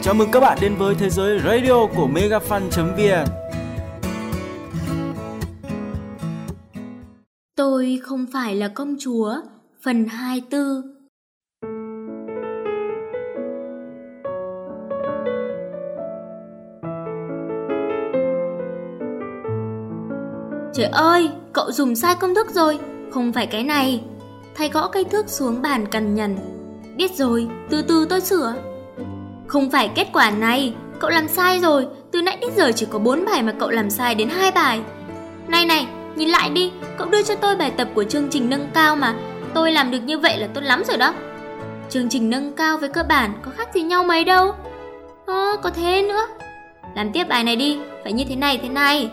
Chào mừng các bạn đến với thế giới radio của megafan.vn. Tôi không phải là công chúa, phần 24. Trời ơi, cậu dùng sai công thức rồi, không phải cái này. Thầy gõ cây thước xuống bàn cằn nhằn. Biết rồi, từ từ tôi sửa. Không phải kết quả này, cậu làm sai rồi. Từ nãy đến giờ chỉ có 4 bài mà cậu làm sai đến 2 bài. Này, nhìn lại đi, cậu đưa cho tôi bài tập của chương trình nâng cao mà. Tôi làm được như vậy là tốt lắm rồi đó. Chương trình nâng cao với cơ bản có khác gì nhau mấy đâu. Có thế nữa. Làm tiếp bài này đi, phải như thế này.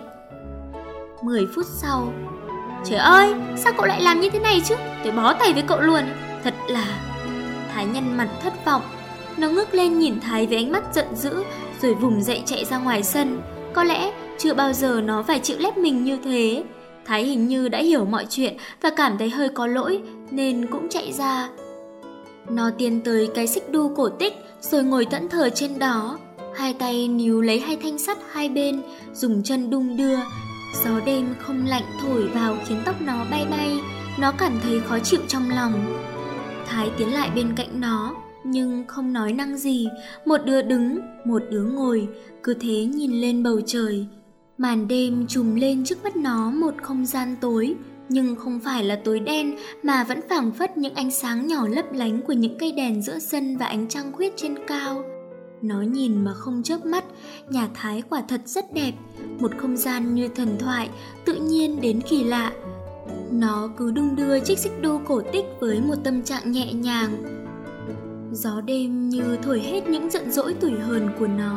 10 phút sau. Trời ơi, sao cậu lại làm như thế này chứ? Tôi bó tay với cậu luôn. Thật là... Thái nhăn mặt thất vọng. Nó ngước lên nhìn Thái với ánh mắt giận dữ, rồi vùng dậy chạy ra ngoài sân. Có lẽ chưa bao giờ nó phải chịu lép mình như thế. Thái hình như đã hiểu mọi chuyện và cảm thấy hơi có lỗi, nên cũng chạy ra. Nó tiến tới cái xích đu cổ tích, rồi ngồi thẫn thờ trên đó. Hai tay níu lấy hai thanh sắt hai bên, dùng chân đung đưa. Gió đêm không lạnh thổi vào khiến tóc nó bay bay. Nó cảm thấy khó chịu trong lòng. Thái tiến lại bên cạnh nó, nhưng không nói năng gì. Một đứa đứng, một đứa ngồi, cứ thế nhìn lên bầu trời. Màn đêm trùm lên trước mắt nó một không gian tối, nhưng không phải là tối đen mà vẫn phảng phất những ánh sáng nhỏ lấp lánh của những cây đèn giữa sân và ánh trăng khuyết trên cao. Nó nhìn mà không chớp mắt. Nhà Thái quả thật rất đẹp, một không gian như thần thoại, tự nhiên đến kỳ lạ. Nó cứ đung đưa chiếc xích đu cổ tích với một tâm trạng nhẹ nhàng. Gió đêm như thổi hết những giận dỗi tủi hờn của nó.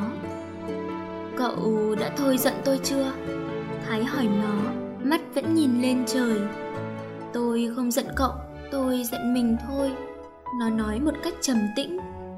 Cậu đã thôi giận tôi chưa? Thái hỏi nó, mắt vẫn nhìn lên trời. Tôi không giận cậu, tôi giận mình thôi. Nó nói một cách trầm tĩnh.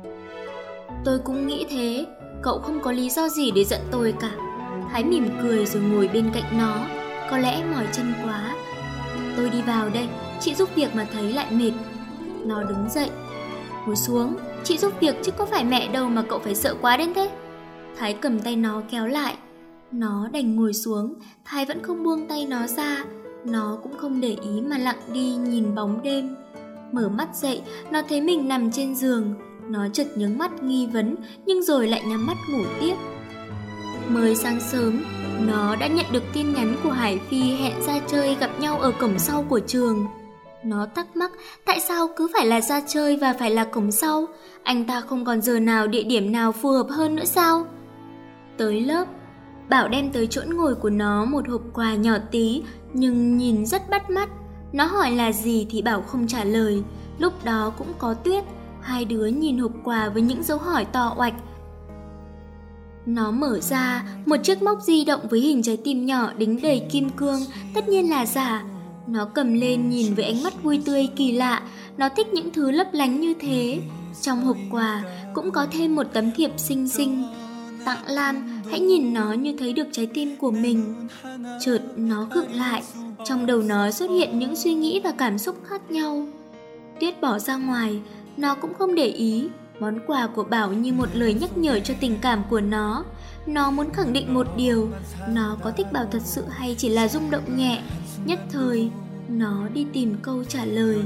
Tôi cũng nghĩ thế, cậu không có lý do gì để giận tôi cả. Thái mỉm cười rồi ngồi bên cạnh nó. Có lẽ mỏi chân quá. Tôi đi vào đây, chị giúp việc mà thấy lại mệt. Nó đứng dậy. Ngồi xuống, chị giúp việc chứ có phải mẹ đâu mà cậu phải sợ quá đến thế. Thái cầm tay nó kéo lại. Nó đành ngồi xuống. Thái vẫn không buông tay nó ra. Nó cũng không để ý mà lặng đi nhìn bóng đêm. Mở mắt dậy, nó thấy mình nằm trên giường. Nó chợt nhướng mắt nghi vấn, nhưng rồi lại nhắm mắt ngủ tiếp. Mới sáng sớm, nó đã nhận được tin nhắn của Hải Phi hẹn ra chơi gặp nhau ở cổng sau của trường. Nó thắc mắc tại sao cứ phải là ra chơi và phải là cổng sau. Anh ta không còn giờ nào địa điểm nào phù hợp hơn nữa sao? Tới lớp, Bảo đem tới chỗ ngồi của nó một hộp quà nhỏ tí nhưng nhìn rất bắt mắt. Nó hỏi là gì thì Bảo không trả lời. Lúc đó cũng có Tuyết. Hai đứa nhìn hộp quà với những dấu hỏi to oạch. Nó mở ra, một chiếc móc di động với hình trái tim nhỏ đính đầy kim cương, tất nhiên là giả. Nó cầm lên nhìn với ánh mắt vui tươi kỳ lạ. Nó thích những thứ lấp lánh như thế. Trong hộp quà cũng có thêm một tấm thiệp xinh xinh. Tặng Lam, hãy nhìn nó như thấy được trái tim của mình. Chợt nó khựng lại. Trong đầu nó xuất hiện những suy nghĩ và cảm xúc khác nhau. Tuyết bỏ ra ngoài. Nó cũng không để ý. Món quà của Bảo như một lời nhắc nhở cho tình cảm của nó. Nó muốn khẳng định một điều. Nó có thích Bảo thật sự hay chỉ là rung động nhẹ. Nhất thời, nó đi tìm câu trả lời.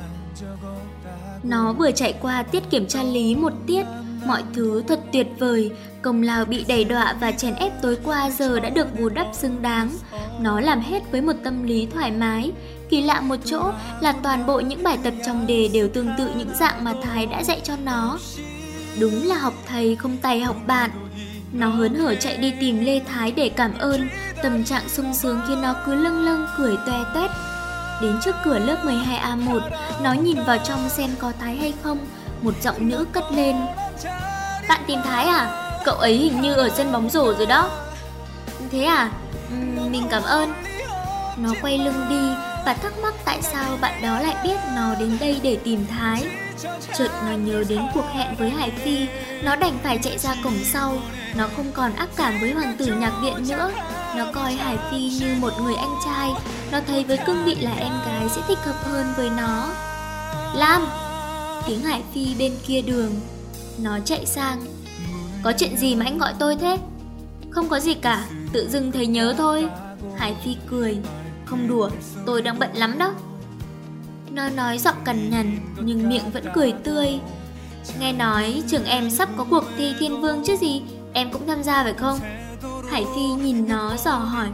Nó vừa trải qua tiết kiểm tra lý một tiết. Mọi thứ thật tuyệt vời. Công lao bị đày đọa và chèn ép tối qua giờ đã được bù đắp xứng đáng. Nó làm hết với một tâm lý thoải mái. Kỳ lạ một chỗ là toàn bộ những bài tập trong đề đều tương tự những dạng mà Thái đã dạy cho nó. Đúng là học thầy không tài học bạn. Nó hớn hở chạy đi tìm Lê Thái để cảm ơn. Tâm trạng sung sướng khiến nó cứ lâng lâng cười toe toét. Đến trước cửa lớp 12A1, nó nhìn vào trong xem có Thái hay không. Một giọng nữ cất lên. Bạn tìm Thái à? Cậu ấy hình như ở sân bóng rổ rồi đó. Thế à? Mình cảm ơn. Nó quay lưng đi và thắc mắc tại sao bạn đó lại biết nó đến đây để tìm Thái. Chợt nó nhớ đến cuộc hẹn với Hải Phi. Nó đành phải chạy ra cổng sau. Nó không còn ác cảm với hoàng tử nhạc viện nữa. Nó coi Hải Phi như một người anh trai. Nó thấy với cương vị là em gái sẽ thích hợp hơn với nó. Lam! Tiếng Hải Phi bên kia đường. Nó chạy sang. Có chuyện gì mà anh gọi tôi thế? Không có gì cả, tự dưng thấy nhớ thôi. Hải Phi cười. Không đùa, tôi đang bận lắm đó. Nó nói giọng cằn nhằn nhưng miệng vẫn cười tươi. Nghe nói trường em sắp có cuộc thi Thiên Vương chứ gì, em cũng tham gia phải không? Hải Phi nhìn nó dò hỏi.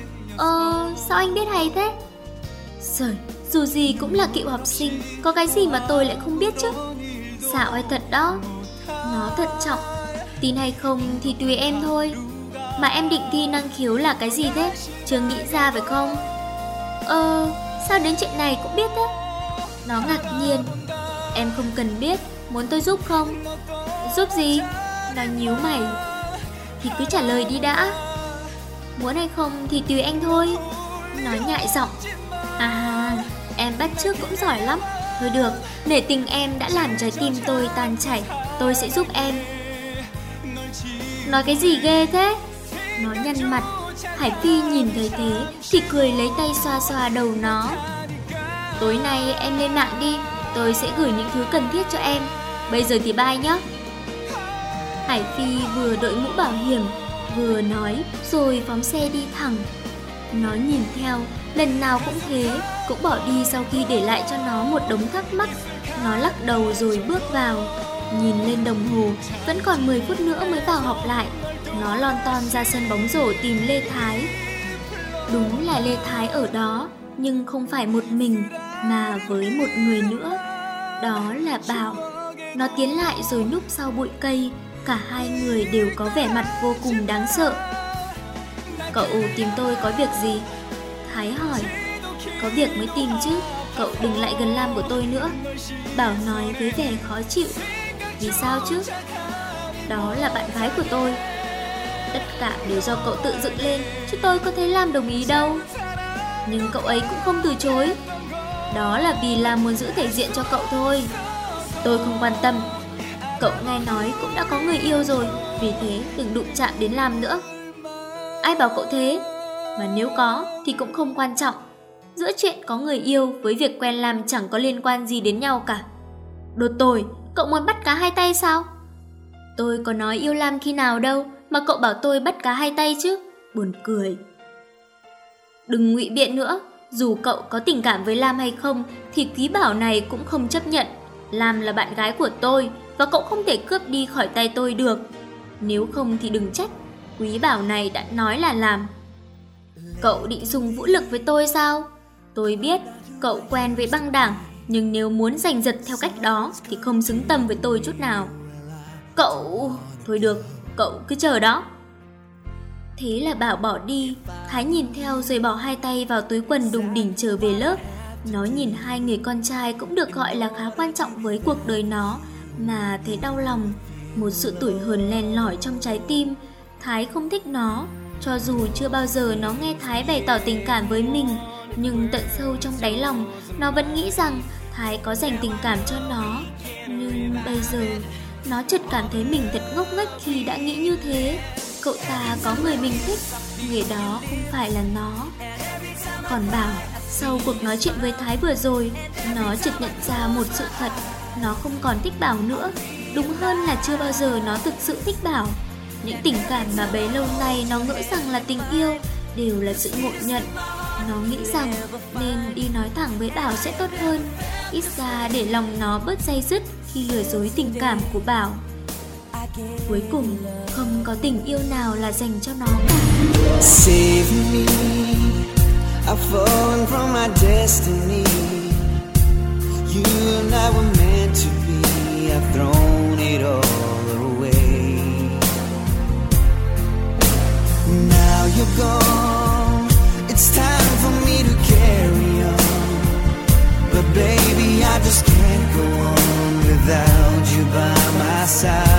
Sao anh biết hay thế? Trời, dù gì cũng là cựu học sinh, có cái gì mà tôi lại không biết chứ? Xạo hay thật đó. Nó thận trọng. Tin hay không thì tùy em thôi. Mà em định thi năng khiếu là cái gì thế? Chưa nghĩ ra phải không? Sao đến chuyện này cũng biết thế? Nó ngạc nhiên. Em không cần biết, muốn tôi giúp không? Giúp gì? Nó nhíu mày. Thì cứ trả lời đi đã. Muốn hay không thì tùy anh thôi. Nó nhại giọng. À, em bắt chước cũng giỏi lắm. Thôi được, nể tình em đã làm trái tim tôi tan chảy, tôi sẽ giúp em. Nói cái gì ghê thế? Nó nhăn mặt. Hải Phi nhìn thấy thế thì cười lấy tay xoa xoa đầu nó. Tối nay em lên mạng đi, tôi sẽ gửi những thứ cần thiết cho em. Bây giờ thì bye nhé. Hải Phi vừa đội mũ bảo hiểm vừa nói rồi phóng xe đi thẳng. Nó nhìn theo, lần nào cũng thế, cũng bỏ đi sau khi để lại cho nó một đống thắc mắc. Nó lắc đầu rồi bước vào. Nhìn lên đồng hồ, vẫn còn 10 phút nữa mới vào học lại. Nó lon ton ra sân bóng rổ tìm Lê Thái. Đúng là Lê Thái ở đó, nhưng không phải một mình, mà với một người nữa. Đó là Bảo. Nó tiến lại rồi núp sau bụi cây. Cả hai người đều có vẻ mặt vô cùng đáng sợ. Cậu tìm tôi có việc gì? Thái hỏi. Có việc mới tìm chứ, cậu đừng lại gần Lam của tôi nữa. Bảo nói với vẻ khó chịu. Vì sao chứ? Đó là bạn gái của tôi. Tất cả đều do cậu tự dựng lên, chứ tôi có thấy Lam đồng ý đâu. Nhưng cậu ấy cũng không từ chối. Đó là vì Lam muốn giữ thể diện cho cậu thôi. Tôi không quan tâm. Cậu nghe nói cũng đã có người yêu rồi, vì thế đừng đụng chạm đến Lam nữa. Ai bảo cậu thế? Mà nếu có thì cũng không quan trọng. Giữa chuyện có người yêu với việc quen Lam chẳng có liên quan gì đến nhau cả. Đồ tồi, cậu muốn bắt cá hai tay sao? Tôi có nói yêu Lam khi nào đâu mà cậu bảo tôi bắt cá hai tay chứ. Buồn cười. Đừng ngụy biện nữa. Dù cậu có tình cảm với Lam hay không thì Quý Bảo này cũng không chấp nhận. Lam là bạn gái của tôi và cậu không thể cướp đi khỏi tay tôi được. Nếu không thì đừng trách. Quý Bảo này đã nói là làm. Cậu định dùng vũ lực với tôi sao? Tôi biết cậu quen với băng đảng, nhưng nếu muốn giành giật theo cách đó thì không xứng tầm với tôi chút nào. Cậu... Thôi được, cậu cứ chờ đó. Thế là Bảo bỏ đi. Thái nhìn theo rồi bỏ hai tay vào túi quần đùng đỉnh trở về lớp. Nó nhìn hai người con trai cũng được gọi là khá quan trọng với cuộc đời nó mà thấy đau lòng. Một sự tủi hờn len lỏi trong trái tim. Thái không thích nó. Cho dù chưa bao giờ nó nghe Thái bày tỏ tình cảm với mình, nhưng tận sâu trong đáy lòng nó vẫn nghĩ rằng Thái có dành tình cảm cho nó. Nhưng bây giờ nó chợt cảm thấy mình thật ngốc nghếch khi đã nghĩ như thế. Cậu ta có người mình thích, người đó không phải là nó. Còn Bảo, sau cuộc nói chuyện với Thái vừa rồi, nó chợt nhận ra một sự thật. Nó không còn thích Bảo nữa. Đúng hơn là chưa bao giờ nó thực sự thích Bảo. Những tình cảm mà bấy lâu nay nó ngỡ rằng là tình yêu đều là sự ngộ nhận. Nó nghĩ rằng nên đi nói thẳng với Bảo sẽ tốt hơn, ít ra để lòng nó bớt day dứt khi lừa dối tình cảm của Bảo. Cuối cùng, không có tình yêu nào là dành cho nó cả. Save me, I've fallen from my destiny. You and I were meant to be, I've thrown it all away. Now you're gone, it's time for me to carry on. But baby, I just can't go on without you by my side.